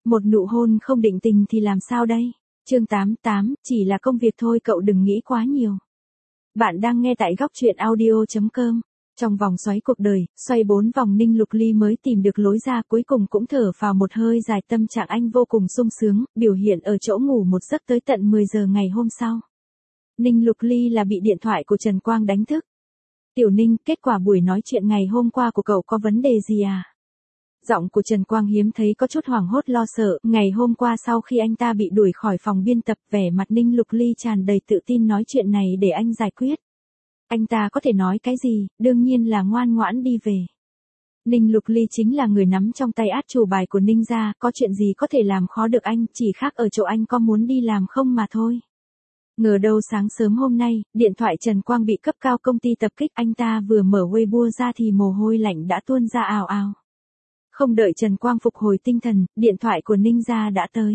Một nụ hôn không định tình thì làm sao đây? Chương 88, chỉ là công việc thôi cậu đừng nghĩ quá nhiều. Bạn đang nghe tại góc truyện audio.com. Trong vòng xoáy cuộc đời, xoay 4 vòng Ninh Lục Ly mới tìm được lối ra, cuối cùng cũng thở vào một hơi dài. Tâm trạng anh vô cùng sung sướng, biểu hiện ở chỗ ngủ một giấc tới tận 10 giờ ngày hôm sau. Ninh Lục Ly là bị điện thoại của Trần Quang đánh thức. Tiểu Ninh, kết quả buổi nói chuyện ngày hôm qua của cậu có vấn đề gì à? Giọng của Trần Quang hiếm thấy có chút hoảng hốt lo sợ. Ngày hôm qua sau khi anh ta bị đuổi khỏi phòng biên tập, vẻ mặt Ninh Lục Ly tràn đầy tự tin nói chuyện này để anh giải quyết. Anh ta có thể nói cái gì, đương nhiên là ngoan ngoãn đi về. Ninh Lục Ly chính là người nắm trong tay át chủ bài của Ninh gia, có chuyện gì có thể làm khó được anh, chỉ khác ở chỗ anh có muốn đi làm không mà thôi. Ngờ đâu sáng sớm hôm nay, điện thoại Trần Quang bị cấp cao công ty tập kích, anh ta vừa mở Weibo ra thì mồ hôi lạnh đã tuôn ra ào ào. Không đợi Trần Quang phục hồi tinh thần, điện thoại của Ninh gia đã tới.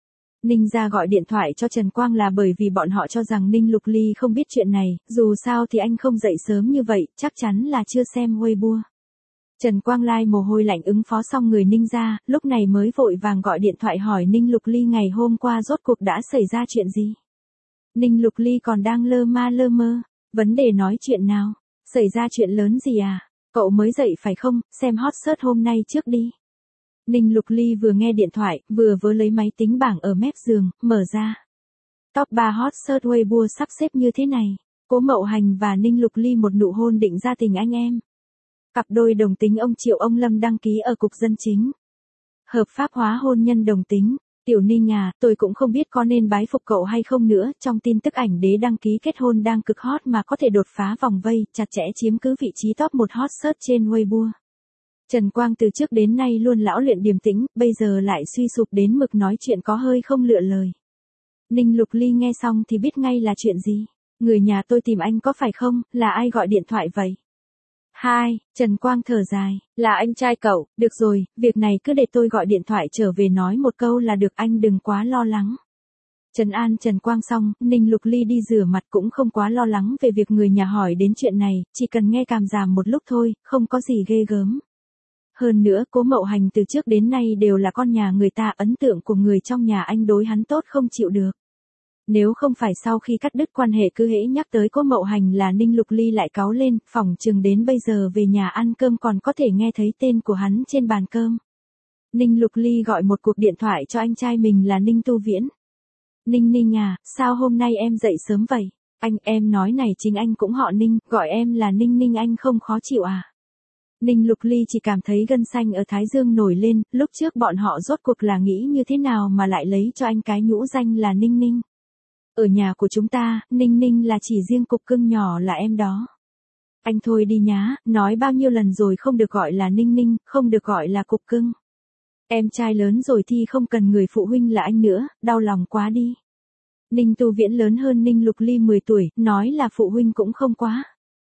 Ninh gia gọi điện thoại cho Trần Quang là bởi vì bọn họ cho rằng Ninh Lục Ly không biết chuyện này, dù sao thì anh không dậy sớm như vậy, chắc chắn là chưa xem Weibo. Trần Quang lai mồ hôi lạnh ứng phó xong người Ninh gia, lúc này mới vội vàng gọi điện thoại hỏi Ninh Lục Ly ngày hôm qua rốt cuộc đã xảy ra chuyện gì. Ninh Lục Ly còn đang lơ mơ, vấn đề nói chuyện nào, xảy ra chuyện lớn gì à? Cậu mới dậy phải không, xem hot search hôm nay trước đi. Ninh Lục Ly vừa nghe điện thoại, vừa lấy máy tính bảng ở mép giường, mở ra. Top 3 hot search Weibo sắp xếp như thế này. Cố Mậu Hành và Ninh Lục Ly một nụ hôn định ra tình anh em. Cặp đôi đồng tính ông Triệu ông Lâm đăng ký ở Cục Dân Chính. Hợp pháp hóa hôn nhân đồng tính. Tiểu Ninh à, tôi cũng không biết có nên bái phục cậu hay không nữa, trong tin tức ảnh đế đăng ký kết hôn đang cực hot mà có thể đột phá vòng vây, chặt chẽ chiếm cứ vị trí top 1 hot search trên Weibo. Trần Quang từ trước đến nay luôn lão luyện điềm tĩnh, bây giờ lại suy sụp đến mực nói chuyện có hơi không lựa lời. Ninh Lục Ly nghe xong thì biết ngay là chuyện gì. Người nhà tôi tìm anh có phải không, là ai gọi điện thoại vậy? Hai, Trần Quang thở dài, là anh trai cậu, được rồi, việc này cứ để tôi gọi điện thoại trở về nói một câu là được, anh đừng quá lo lắng. Trấn an Trần Quang xong, Ninh Lục Ly đi rửa mặt cũng không quá lo lắng về việc người nhà hỏi đến chuyện này, chỉ cần nghe cảm giảm một lúc thôi, không có gì ghê gớm. Hơn nữa, Cố Mậu Hành từ trước đến nay đều là con nhà người ta, ấn tượng của người trong nhà anh đối hắn tốt không chịu được. Nếu không phải sau khi cắt đứt quan hệ cứ hễ nhắc tới Cố Mậu Hành là Ninh Lục Ly lại cáu lên, phỏng chừng đến bây giờ về nhà ăn cơm còn có thể nghe thấy tên của hắn trên bàn cơm. Ninh Lục Ly gọi một cuộc điện thoại cho anh trai mình là Ninh Tu Viễn. Ninh à, sao hôm nay em dậy sớm vậy? Em nói này, chính anh cũng họ Ninh, gọi em là Ninh anh không khó chịu à? Ninh Lục Ly chỉ cảm thấy gân xanh ở thái dương nổi lên, lúc trước bọn họ rốt cuộc là nghĩ như thế nào mà lại lấy cho anh cái nhũ danh là Ninh. Ở nhà của chúng ta, Ninh là chỉ riêng cục cưng nhỏ là em đó. Anh thôi đi nhá, nói bao nhiêu lần rồi không được gọi là Ninh, không được gọi là cục cưng. Em trai lớn rồi thì không cần người phụ huynh là anh nữa, đau lòng quá đi. Ninh Tu Viễn lớn hơn Ninh Lục Ly 10 tuổi, nói là phụ huynh cũng không quá.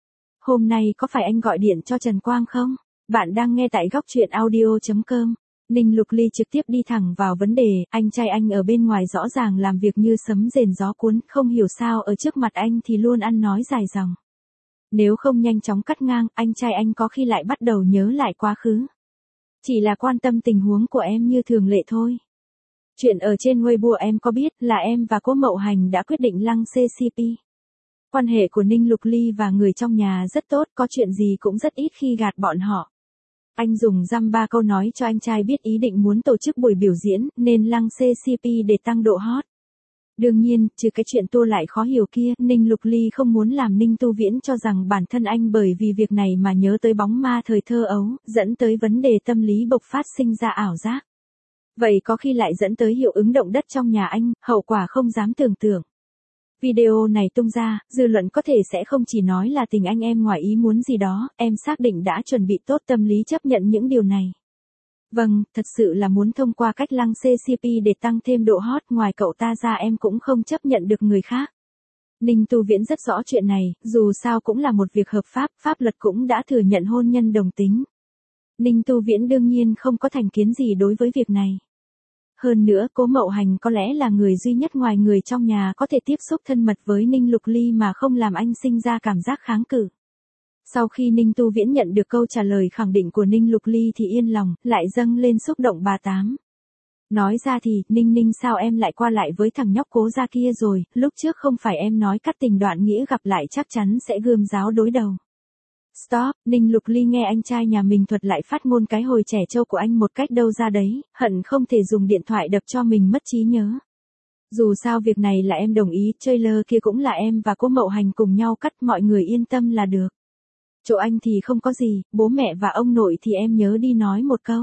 Hôm nay có phải anh gọi điện cho Trần Quang không? Bạn đang nghe tại góc truyện audio.com. Ninh Lục Ly trực tiếp đi thẳng vào vấn đề, anh trai anh ở bên ngoài rõ ràng làm việc như sấm rền gió cuốn, không hiểu sao ở trước mặt anh thì luôn ăn nói dài dòng. Nếu không nhanh chóng cắt ngang, anh trai anh có khi lại bắt đầu nhớ lại quá khứ. Chỉ là quan tâm tình huống của em như thường lệ thôi. Chuyện ở trên Weibo em có biết là em và Cố Mậu Hành đã quyết định lăng CCP. Quan hệ của Ninh Lục Ly và người trong nhà rất tốt, có chuyện gì cũng rất ít khi gạt bọn họ. Anh dùng dăm ba câu nói cho anh trai biết ý định muốn tổ chức buổi biểu diễn, nên lăng CCP để tăng độ hot. Đương nhiên, trừ cái chuyện tua lại khó hiểu kia, Ninh Lục Ly không muốn làm Ninh Tu Viễn cho rằng bản thân anh bởi vì việc này mà nhớ tới bóng ma thời thơ ấu, dẫn tới vấn đề tâm lý bộc phát sinh ra ảo giác. Vậy có khi lại dẫn tới hiệu ứng động đất trong nhà anh, hậu quả không dám tưởng tượng. Video này tung ra, dư luận có thể sẽ không chỉ nói là tình anh em ngoài ý muốn gì đó, em xác định đã chuẩn bị tốt tâm lý chấp nhận những điều này. Vâng, thật sự là muốn thông qua cách lăng CCP để tăng thêm độ hot, ngoài cậu ta ra em cũng không chấp nhận được người khác. Ninh Tu Viễn rất rõ chuyện này, dù sao cũng là một việc hợp pháp, pháp luật cũng đã thừa nhận hôn nhân đồng tính. Ninh Tu Viễn đương nhiên không có thành kiến gì đối với việc này. Hơn nữa, Cố Mậu Hành có lẽ là người duy nhất ngoài người trong nhà có thể tiếp xúc thân mật với Ninh Lục Ly mà không làm anh sinh ra cảm giác kháng cự. Sau khi Ninh Tu Viễn nhận được câu trả lời khẳng định của Ninh Lục Ly thì yên lòng, lại dâng lên xúc động bà tám. Nói ra thì, Ninh Ninh sao em lại qua lại với thằng nhóc Cố Gia kia rồi, lúc trước không phải em nói cắt tình đoạn nghĩa gặp lại chắc chắn sẽ gươm giáo đối đầu. Stop, Ninh Lục Ly nghe anh trai nhà mình thuật lại phát ngôn cái hồi trẻ trâu của anh một cách đâu ra đấy, hận không thể dùng điện thoại đập cho mình mất trí nhớ. Dù sao việc này là em đồng ý, trailer kia cũng là em và Cố Mậu Hành cùng nhau cắt, mọi người yên tâm là được. Chỗ anh thì không có gì, bố mẹ và ông nội thì em nhớ đi nói một câu.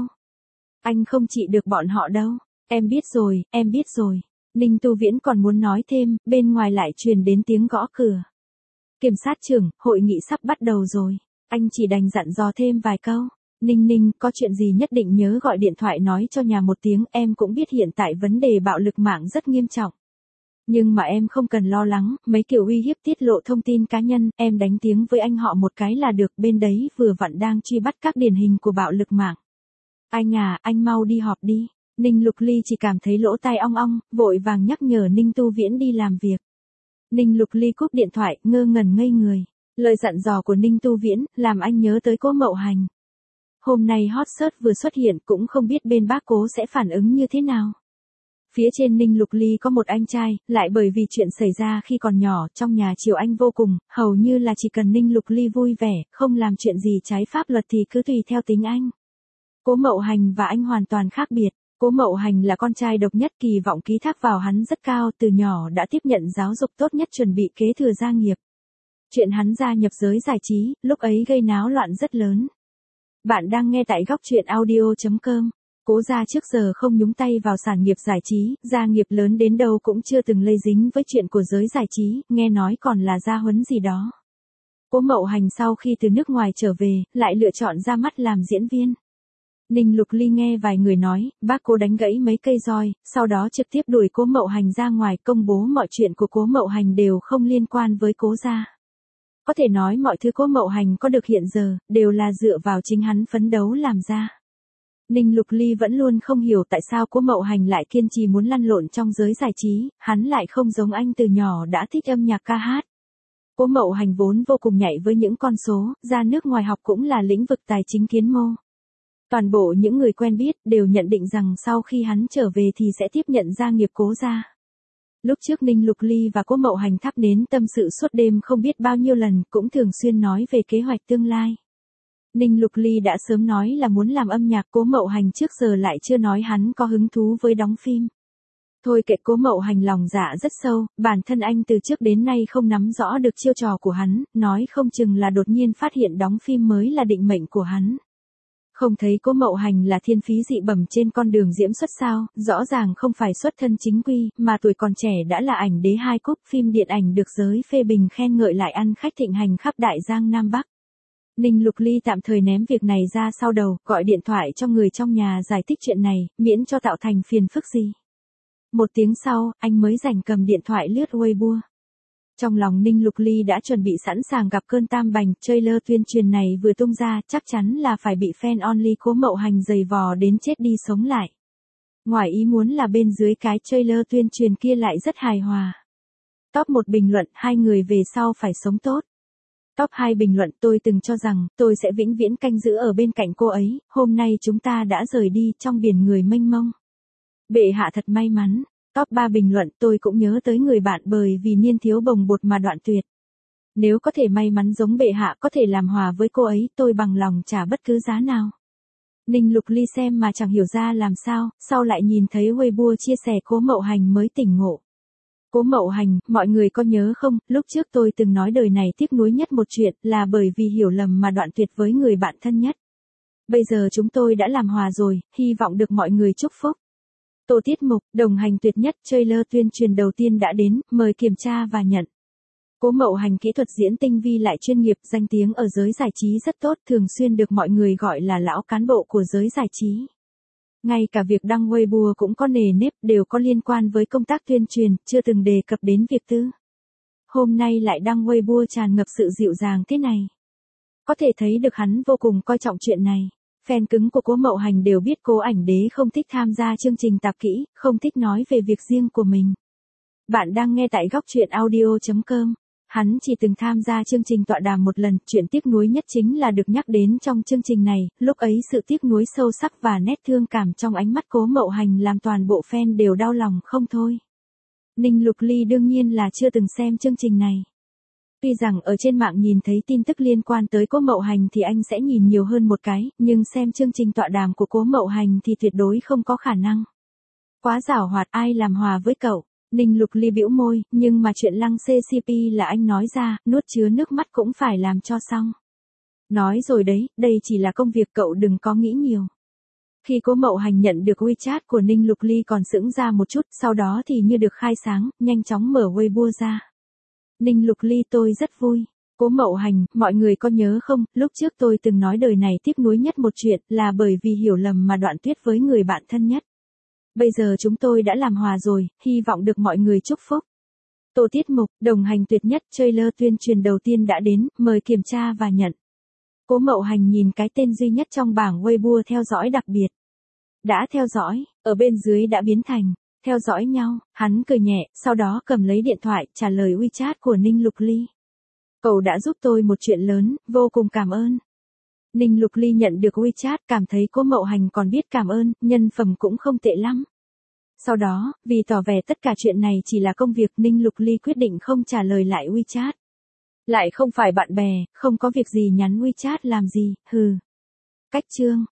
Anh không trị được bọn họ đâu. Em biết rồi, em biết rồi. Ninh Tu Viễn còn muốn nói thêm, bên ngoài lại truyền đến tiếng gõ cửa. Kiểm sát trưởng, hội nghị sắp bắt đầu rồi. Anh chỉ đành dặn dò thêm vài câu. Ninh Ninh, có chuyện gì nhất định nhớ gọi điện thoại nói cho nhà một tiếng, em cũng biết hiện tại vấn đề bạo lực mạng rất nghiêm trọng. Nhưng mà em không cần lo lắng, mấy kiểu uy hiếp tiết lộ thông tin cá nhân, em đánh tiếng với anh họ một cái là được, bên đấy vừa vặn đang truy bắt các điển hình của bạo lực mạng. Anh à, anh mau đi họp đi. Ninh Lục Ly chỉ cảm thấy lỗ tai ong ong, vội vàng nhắc nhở Ninh Tu Viễn đi làm việc. Ninh Lục Ly cúp điện thoại, ngơ ngẩn ngây người. Lời dặn dò của Ninh Tu Viễn, làm anh nhớ tới Cố Mậu Hành. Hôm nay hot search vừa xuất hiện, cũng không biết bên bác Cố sẽ phản ứng như thế nào. Phía trên Ninh Lục Ly có một anh trai, lại bởi vì chuyện xảy ra khi còn nhỏ, trong nhà chiều anh vô cùng, hầu như là chỉ cần Ninh Lục Ly vui vẻ, không làm chuyện gì trái pháp luật thì cứ tùy theo tính anh. Cố Mậu Hành và anh hoàn toàn khác biệt. Cố Mậu Hành là con trai độc nhất, kỳ vọng ký thác vào hắn rất cao, từ nhỏ đã tiếp nhận giáo dục tốt nhất, chuẩn bị kế thừa gia nghiệp. Chuyện hắn gia nhập giới giải trí, lúc ấy gây náo loạn rất lớn. Bạn đang nghe tại góc truyện audio.com. Cố gia trước giờ không nhúng tay vào sản nghiệp giải trí, gia nghiệp lớn đến đâu cũng chưa từng lây dính với chuyện của giới giải trí, nghe nói còn là gia huấn gì đó. Cố Mậu Hành sau khi từ nước ngoài trở về, lại lựa chọn ra mắt làm diễn viên. Ninh Lục Ly nghe vài người nói, bác Cố đánh gãy mấy cây roi, sau đó trực tiếp đuổi Cố Mậu Hành ra ngoài, công bố mọi chuyện của Cố Mậu Hành đều không liên quan với Cố gia. Có thể nói mọi thứ Cố Mậu Hành có được hiện giờ, đều là dựa vào chính hắn phấn đấu làm ra. Ninh Lục Ly vẫn luôn không hiểu tại sao Cố Mậu Hành lại kiên trì muốn lăn lộn trong giới giải trí, hắn lại không giống anh từ nhỏ đã thích âm nhạc ca hát. Cố Mậu Hành vốn vô cùng nhạy với những con số, ra nước ngoài học cũng là lĩnh vực tài chính kiến mô. Toàn bộ những người quen biết đều nhận định rằng sau khi hắn trở về thì sẽ tiếp nhận gia nghiệp Cố gia. Lúc trước Ninh Lục Ly và Cố Mậu Hành thắp nến tâm sự suốt đêm không biết bao nhiêu lần, cũng thường xuyên nói về kế hoạch tương lai. Ninh Lục Ly đã sớm nói là muốn làm âm nhạc, Cố Mậu Hành trước giờ lại chưa nói hắn có hứng thú với đóng phim. Thôi kệ, Cố Mậu Hành lòng dạ rất sâu, bản thân anh từ trước đến nay không nắm rõ được chiêu trò của hắn, nói không chừng là đột nhiên phát hiện đóng phim mới là định mệnh của hắn. Không thấy Cố Mậu Hành là thiên phí dị bẩm trên con đường diễm xuất sao, rõ ràng không phải xuất thân chính quy, mà tuổi còn trẻ đã là ảnh đế 2 cúp phim điện ảnh được giới phê bình khen ngợi, lại ăn khách thịnh hành khắp Đại Giang Nam Bắc. Ninh Lục Ly tạm thời ném việc này ra sau đầu, gọi điện thoại cho người trong nhà giải thích chuyện này, miễn cho tạo thành phiền phức gì. Một tiếng sau, anh mới rảnh cầm điện thoại lướt Weibo. Trong lòng Ninh Lục Ly đã chuẩn bị sẵn sàng gặp cơn tam bành, trailer tuyên truyền này vừa tung ra chắc chắn là phải bị fan only Cố Mậu Hành giày vò đến chết đi sống lại. Ngoài ý muốn là bên dưới cái trailer tuyên truyền kia lại rất hài hòa. Top 1 bình luận, hai người về sau phải sống tốt. Top 2 bình luận, tôi từng cho rằng tôi sẽ vĩnh viễn canh giữ ở bên cạnh cô ấy, hôm nay chúng ta đã rời đi trong biển người mênh mông. Bệ hạ thật may mắn. Top 3 bình luận, tôi cũng nhớ tới người bạn bởi vì niên thiếu bồng bột mà đoạn tuyệt. Nếu có thể may mắn giống bệ hạ, có thể làm hòa với cô ấy, tôi bằng lòng trả bất cứ giá nào. Ninh Lục Ly xem mà chẳng hiểu ra làm sao, sau lại nhìn thấy Weibo chia sẻ Cố Mậu Hành mới tỉnh ngộ. Cố Mậu Hành, mọi người có nhớ không, lúc trước tôi từng nói đời này tiếc nuối nhất một chuyện là bởi vì hiểu lầm mà đoạn tuyệt với người bạn thân nhất. Bây giờ chúng tôi đã làm hòa rồi, hy vọng được mọi người chúc phúc. Tô tiết mục, đồng hành tuyệt nhất, trailer tuyên truyền đầu tiên đã đến, mời kiểm tra và nhận. Cố Mậu Hành kỹ thuật diễn tinh vi lại chuyên nghiệp, danh tiếng ở giới giải trí rất tốt, thường xuyên được mọi người gọi là lão cán bộ của giới giải trí. Ngay cả việc đăng Weibo cũng có nề nếp, đều có liên quan với công tác tuyên truyền, chưa từng đề cập đến việc tư. Hôm nay lại đăng Weibo tràn ngập sự dịu dàng thế này. Có thể thấy được hắn vô cùng coi trọng chuyện này. Fan cứng của Cố Mậu Hành đều biết Cố ảnh đế không thích tham gia chương trình tạp kỹ, không thích nói về việc riêng của mình. Bạn đang nghe tại góc truyện audio.com. Hắn chỉ từng tham gia chương trình tọa đàm một lần, chuyện tiếc nuối nhất chính là được nhắc đến trong chương trình này, lúc ấy sự tiếc nuối sâu sắc và nét thương cảm trong ánh mắt Cố Mậu Hành làm toàn bộ fan đều đau lòng không thôi. Ninh Lục Ly đương nhiên là chưa từng xem chương trình này. Tuy rằng ở trên mạng nhìn thấy tin tức liên quan tới Cố Mậu Hành thì anh sẽ nhìn nhiều hơn một cái, nhưng xem chương trình tọa đàm của Cố Mậu Hành thì tuyệt đối không có khả năng. Quá giảo hoạt, ai làm hòa với cậu. Ninh Lục Ly bĩu môi, nhưng mà chuyện Lăng CCP là anh nói ra, nuốt chứa nước mắt cũng phải làm cho xong. Nói rồi đấy, đây chỉ là công việc, cậu đừng có nghĩ nhiều. Khi Cố Mậu Hành nhận được WeChat của Ninh Lục Ly còn sững ra một chút, sau đó thì như được khai sáng, nhanh chóng mở Weibo ra. Ninh Lục Ly, tôi rất vui. Cố Mậu Hành, mọi người có nhớ không, lúc trước tôi từng nói đời này tiếc nuối nhất một chuyện là bởi vì hiểu lầm mà đoạn tuyết với người bạn thân nhất. Bây giờ chúng tôi đã làm hòa rồi, hy vọng được mọi người chúc phúc. Tô tiết mục, đồng hành tuyệt nhất, trailer tuyên truyền đầu tiên đã đến, mời kiểm tra và nhận. Cố Mậu Hành nhìn cái tên duy nhất trong bảng Weibo theo dõi đặc biệt. Đã theo dõi, ở bên dưới đã biến thành theo dõi nhau, hắn cười nhẹ, sau đó cầm lấy điện thoại, trả lời WeChat của Ninh Lục Ly. Cậu đã giúp tôi một chuyện lớn, vô cùng cảm ơn. Ninh Lục Ly nhận được WeChat, cảm thấy Cố Mậu Hành còn biết cảm ơn, nhân phẩm cũng không tệ lắm. Sau đó, vì tỏ vẻ tất cả chuyện này chỉ là công việc, Ninh Lục Ly quyết định không trả lời lại WeChat. Lại không phải bạn bè, không có việc gì nhắn WeChat làm gì, hừ. Cách chương